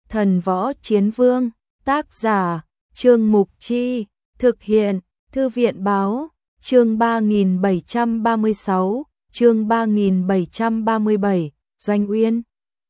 Thần Võ Chiến Vương, tác giả, Trương Mục Chi, thực hiện, Thư viện Báo, chương 3736, chương 3737, Doanh Uyên.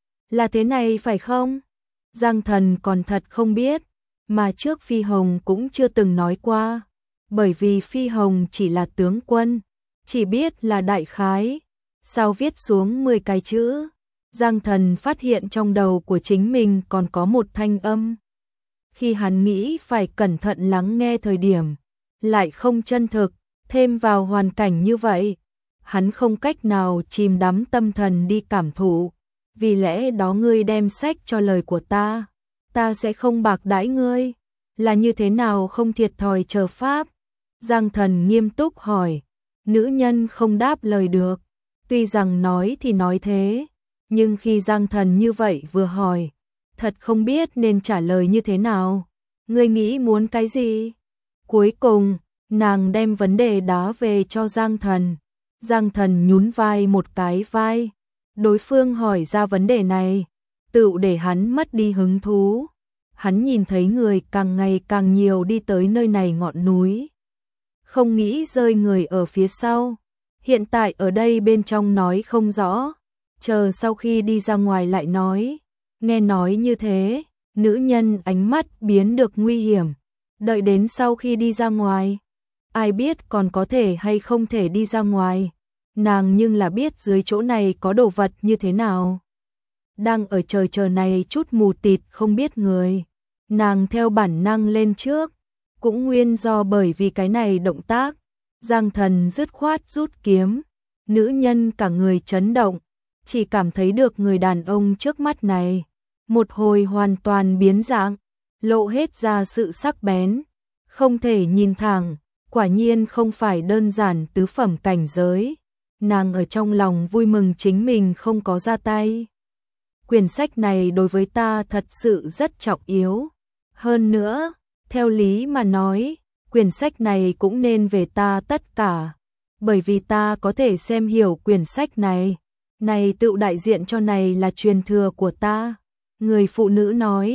Là thế này phải không? Giang Thần còn thật không biết, mà trước Phi Hồng cũng chưa từng nói qua, bởi vì Phi Hồng chỉ là tướng quân, chỉ biết là đại khái, sao viết xuống 10 cái chữ. Giang Thần phát hiện trong đầu của chính mình còn có một thanh âm. Khi hắn nghĩ phải cẩn thận lắng nghe thời điểm, lại không chân thực, thêm vào hoàn cảnh như vậy, hắn không cách nào chìm đắm tâm thần đi cảm thụ. Vì lẽ đó ngươi đem sách cho lời của ta sẽ không bạc đãi ngươi. Là như thế nào không thiệt thòi chờ pháp? Giang Thần nghiêm túc hỏi. Nữ nhân không đáp lời được. Tuy rằng nói thì nói thế, nhưng khi Giang Thần như vậy vừa hỏi, thật không biết nên trả lời như thế nào. Ngươi nghĩ muốn cái gì? Cuối cùng, nàng đem vấn đề đá về cho Giang Thần. Giang Thần nhún vai một cái vai. Đối phương hỏi ra vấn đề này, tựu để hắn mất đi hứng thú. Hắn nhìn thấy người càng ngày càng nhiều đi tới nơi này ngọn núi. Không nghĩ rơi người ở phía sau. Hiện tại ở đây bên trong nói không rõ. Chờ sau khi đi ra ngoài lại nói. Nghe nói như thế, nữ nhân ánh mắt biến được nguy hiểm. Đợi đến sau khi đi ra ngoài, ai biết còn có thể hay không thể đi ra ngoài. Nàng nhưng là biết dưới chỗ này có đồ vật như thế nào. Đang ở chờ này chút mù tịt không biết người. Nàng theo bản năng lên trước. Cũng nguyên do bởi vì cái này động tác. Giang Thần dứt khoát rút kiếm. Nữ nhân cả người chấn động. Chỉ cảm thấy được người đàn ông trước mắt này. Một hồi hoàn toàn biến dạng. Lộ hết ra sự sắc bén. Không thể nhìn thẳng. Quả nhiên không phải đơn giản tứ phẩm cảnh giới. Nàng ở trong lòng vui mừng chính mình không có ra tay. Quyển sách này đối với ta thật sự rất trọng yếu. Hơn nữa, theo lý mà nói, quyển sách này cũng nên về ta tất cả. Bởi vì ta có thể xem hiểu quyển sách này. Này tự đại diện cho này là truyền thừa của ta. Người phụ nữ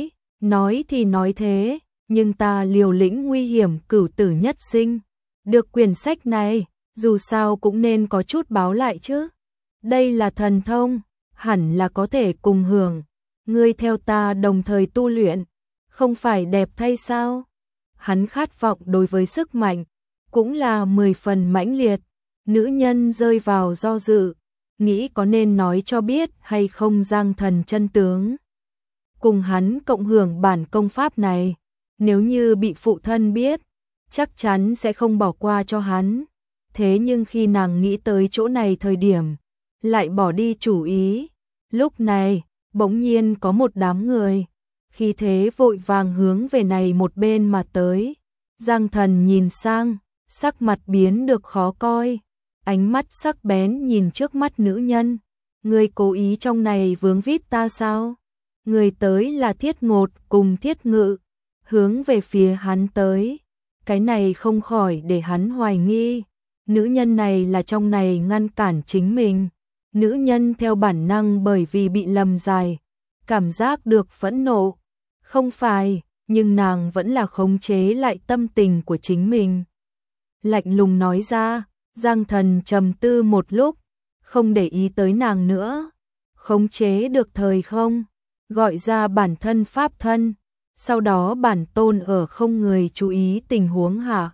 nói thì nói thế, nhưng ta liều lĩnh nguy hiểm cửu tử nhất sinh. Được quyển sách này, dù sao cũng nên có chút báo lại chứ. Đây là thần thông, hẳn là có thể cùng hưởng. Ngươi theo ta đồng thời tu luyện, không phải đẹp thay sao? Hắn khát vọng đối với sức mạnh, cũng là 10 phần mãnh liệt. Nữ nhân rơi vào do dự, nghĩ có nên nói cho biết hay không Giang Thần chân tướng. Cùng hắn cộng hưởng bản công pháp này, nếu như bị phụ thân biết, chắc chắn sẽ không bỏ qua cho hắn. Thế nhưng khi nàng nghĩ tới chỗ này thời điểm, lại bỏ đi chủ ý. Lúc này, bỗng nhiên có một đám người, khi thế vội vàng hướng về này một bên mà tới. Giang Thần nhìn sang, sắc mặt biến được khó coi, ánh mắt sắc bén nhìn trước mắt nữ nhân. Người cố ý trong này vướng vít ta sao? Người tới là Thiết Ngột cùng Thiết Ngự, hướng về phía hắn tới. Cái này không khỏi để hắn hoài nghi. Nữ nhân này là trong này ngăn cản chính mình. Nữ nhân theo bản năng bởi vì bị lầm dài, cảm giác được phẫn nộ. Không phải, nhưng nàng vẫn là khống chế lại tâm tình của chính mình. Lạnh lùng nói ra, Giang Thần trầm tư một lúc, không để ý tới nàng nữa. Khống chế được thời không, gọi ra bản thân pháp thân. Sau đó bản tôn ở không người chú ý tình huống hạ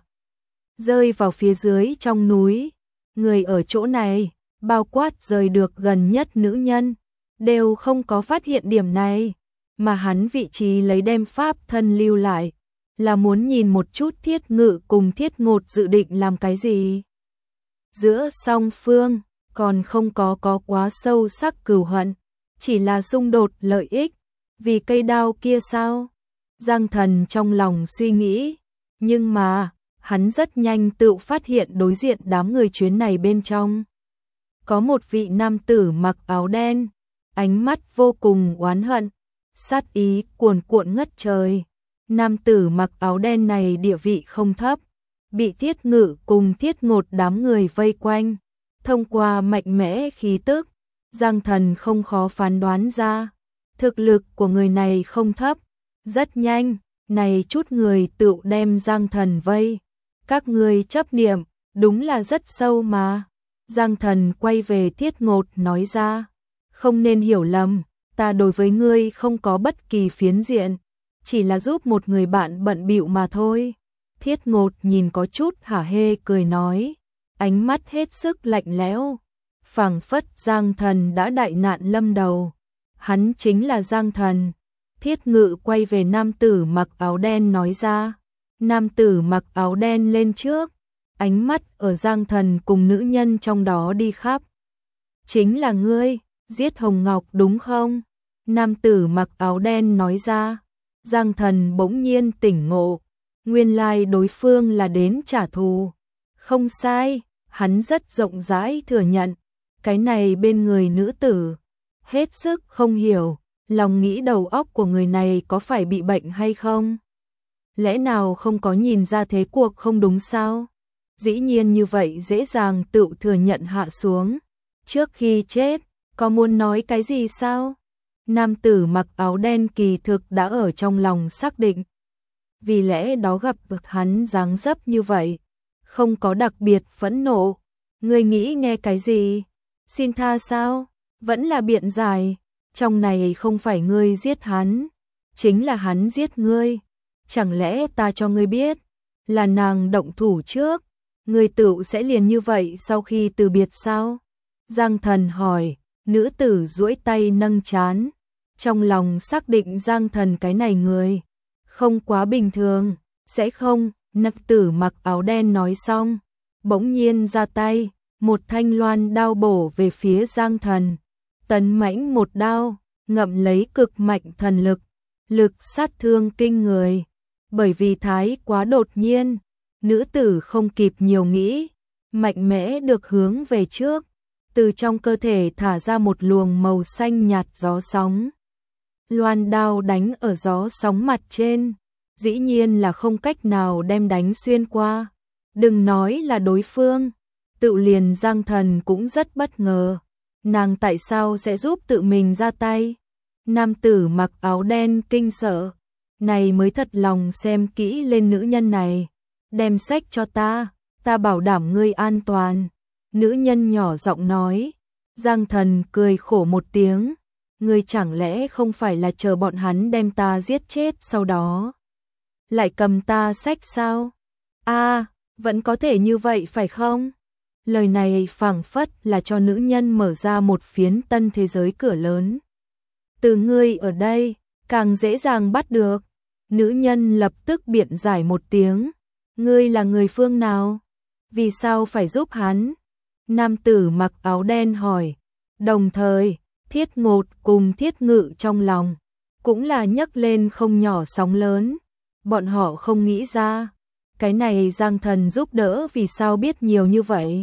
rơi vào phía dưới trong núi. Người ở chỗ này, bao quát rời được gần nhất nữ nhân, đều không có phát hiện điểm này. Mà hắn vị trí lấy đem pháp thân lưu lại, là muốn nhìn một chút Thiết Ngự cùng Thiết Ngột dự định làm cái gì. Giữa song phương, còn không có quá sâu sắc cừu hận, chỉ là xung đột lợi ích. Vì cây đao kia sao? Giang Thần trong lòng suy nghĩ, nhưng mà, hắn rất nhanh tự phát hiện đối diện đám người chuyến này bên trong. Có một vị nam tử mặc áo đen, ánh mắt vô cùng oán hận, sát ý cuồn cuộn ngất trời. Nam tử mặc áo đen này địa vị không thấp, bị Thiết Ngự cùng Thiết Ngột đám người vây quanh. Thông qua mạnh mẽ khí tức, Giang Thần không khó phán đoán ra. Thực lực của người này không thấp, rất nhanh, này chút người tự đem Giang Thần vây. Các ngươi chấp niệm, đúng là rất sâu mà. Giang Thần quay về Thiết Ngột nói ra, không nên hiểu lầm, ta đối với ngươi không có bất kỳ phiến diện, chỉ là giúp một người bạn bận bịu mà thôi. Thiết Ngột nhìn có chút hả hê cười nói, ánh mắt hết sức lạnh lẽo, phảng phất Giang Thần đã đại nạn lâm đầu. Hắn chính là Giang Thần. Thiết Ngự quay về nam tử mặc áo đen nói ra. Nam tử mặc áo đen lên trước, ánh mắt ở Giang Thần cùng nữ nhân trong đó đi khắp. Chính là ngươi, giết Hồng Ngọc đúng không? Nam tử mặc áo đen nói ra. Giang Thần bỗng nhiên tỉnh ngộ, nguyên lai đối phương là đến trả thù. Không sai, hắn rất rộng rãi thừa nhận, cái này bên người nữ tử. Hết sức không hiểu, lòng nghĩ đầu óc của người này có phải bị bệnh hay không? Lẽ nào không có nhìn ra thế cuộc không đúng sao? Dĩ nhiên như vậy dễ dàng tự thừa nhận hạ xuống. Trước khi chết, có muốn nói cái gì sao? Nam tử mặc áo đen kỳ thực đã ở trong lòng xác định. Vì lẽ đó gặp được hắn dáng dấp như vậy, không có đặc biệt phẫn nộ. Ngươi nghĩ nghe cái gì? Xin tha sao? Vẫn là biện giải. Trong này không phải ngươi giết hắn, chính là hắn giết ngươi. Chẳng lẽ ta cho ngươi biết, là nàng động thủ trước, ngươi tự sẽ liền như vậy sau khi từ biệt sao? Giang Thần hỏi, nữ tử duỗi tay nâng trán, trong lòng xác định Giang Thần cái này người không quá bình thường, sẽ không. Nữ tử mặc áo đen nói xong, bỗng nhiên ra tay, một thanh loan đao bổ về phía Giang Thần. Tấn mãnh một đao, ngậm lấy cực mạnh thần lực, lực sát thương kinh người. Bởi vì thái quá đột nhiên, nữ tử không kịp nhiều nghĩ, mạnh mẽ được hướng về trước, từ trong cơ thể thả ra một luồng màu xanh nhạt gió sóng. Loan đao đánh ở gió sóng mặt trên, dĩ nhiên là không cách nào đem đánh xuyên qua. Đừng nói là đối phương, tự liền Giang Thần cũng rất bất ngờ. Nàng tại sao sẽ giúp tự mình ra tay? Nam tử mặc áo đen kinh sợ, này mới thật lòng xem kỹ lên nữ nhân này. Đem sách cho ta bảo đảm ngươi an toàn. Nữ nhân nhỏ giọng nói. Giang Thần cười khổ một tiếng, ngươi chẳng lẽ không phải là chờ bọn hắn đem ta giết chết sau đó lại cầm ta sách sao? Vẫn có thể như vậy phải không? Lời này phảng phất là cho nữ nhân mở ra một phiến tân thế giới cửa lớn. Từ ngươi ở đây, càng dễ dàng bắt được. Nữ nhân lập tức biện giải một tiếng. Ngươi là người phương nào? Vì sao phải giúp hắn? Nam tử mặc áo đen hỏi. Đồng thời, Thiết Ngột cùng Thiết Ngự trong lòng cũng là nhấc lên không nhỏ sóng lớn. Bọn họ không nghĩ ra, cái này Giang Thần giúp đỡ vì sao biết nhiều như vậy.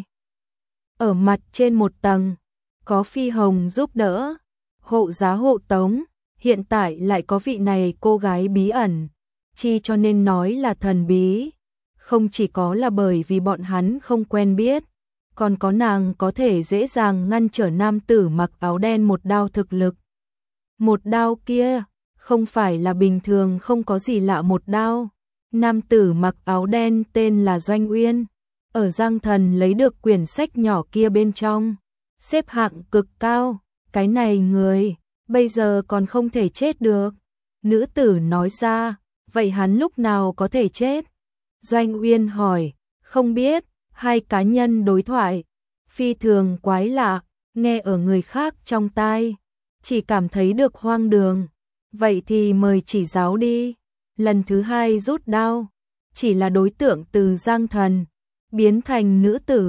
Ở mặt trên một tầng, có Phi Hồng giúp đỡ, hộ giá hộ tống, hiện tại lại có vị này cô gái bí ẩn, chi cho nên nói là thần bí. Không chỉ có là bởi vì bọn hắn không quen biết, còn có nàng có thể dễ dàng ngăn trở nam tử mặc áo đen một đao thực lực. Một đao kia, không phải là bình thường không có gì lạ một đao. Nam tử mặc áo đen tên là Doanh Uyên, ở Giang Thần lấy được quyển sách nhỏ kia bên trong, xếp hạng cực cao, cái này người, bây giờ còn không thể chết được. Nữ tử nói ra, vậy hắn lúc nào có thể chết? Doanh Uyên hỏi, không biết. Hai cá nhân đối thoại, phi thường quái lạ, nghe ở người khác trong tai, chỉ cảm thấy được hoang đường. Vậy thì mời chỉ giáo đi. Lần thứ hai rút đao, chỉ là đối tượng từ Giang Thần biến thành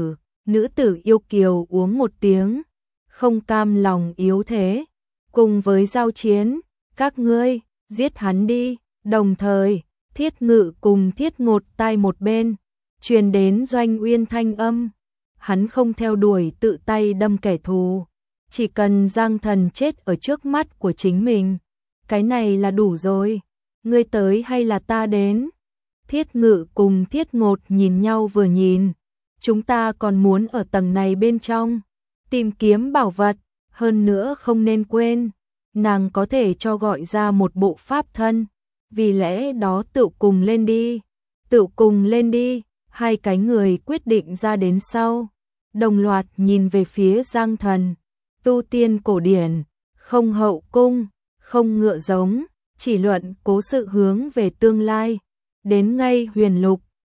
nữ tử yêu kiều uống một tiếng, không cam lòng yếu thế, cùng với giao chiến, các ngươi giết hắn đi. Đồng thời, Thiết Ngự cùng Thiết Ngột tai một bên, truyền đến Doanh Uyên thanh âm, hắn không theo đuổi tự tay đâm kẻ thù, chỉ cần Giang Thần chết ở trước mắt của chính mình, cái này là đủ rồi. Ngươi tới hay là ta đến? Thiết Ngự cùng Thiết Ngột nhìn nhau vừa nhìn, chúng ta còn muốn ở tầng này bên trong tìm kiếm bảo vật, hơn nữa không nên quên, nàng có thể cho gọi ra một bộ pháp thân, vì lẽ đó tự cùng lên đi, tự cùng lên đi, hai cái người quyết định ra đến sau, đồng loạt nhìn về phía Giang Thần, tu tiên cổ điển, không hậu cung, không ngựa giống, chỉ luận cố sự hướng về tương lai, đến ngay huyền lục,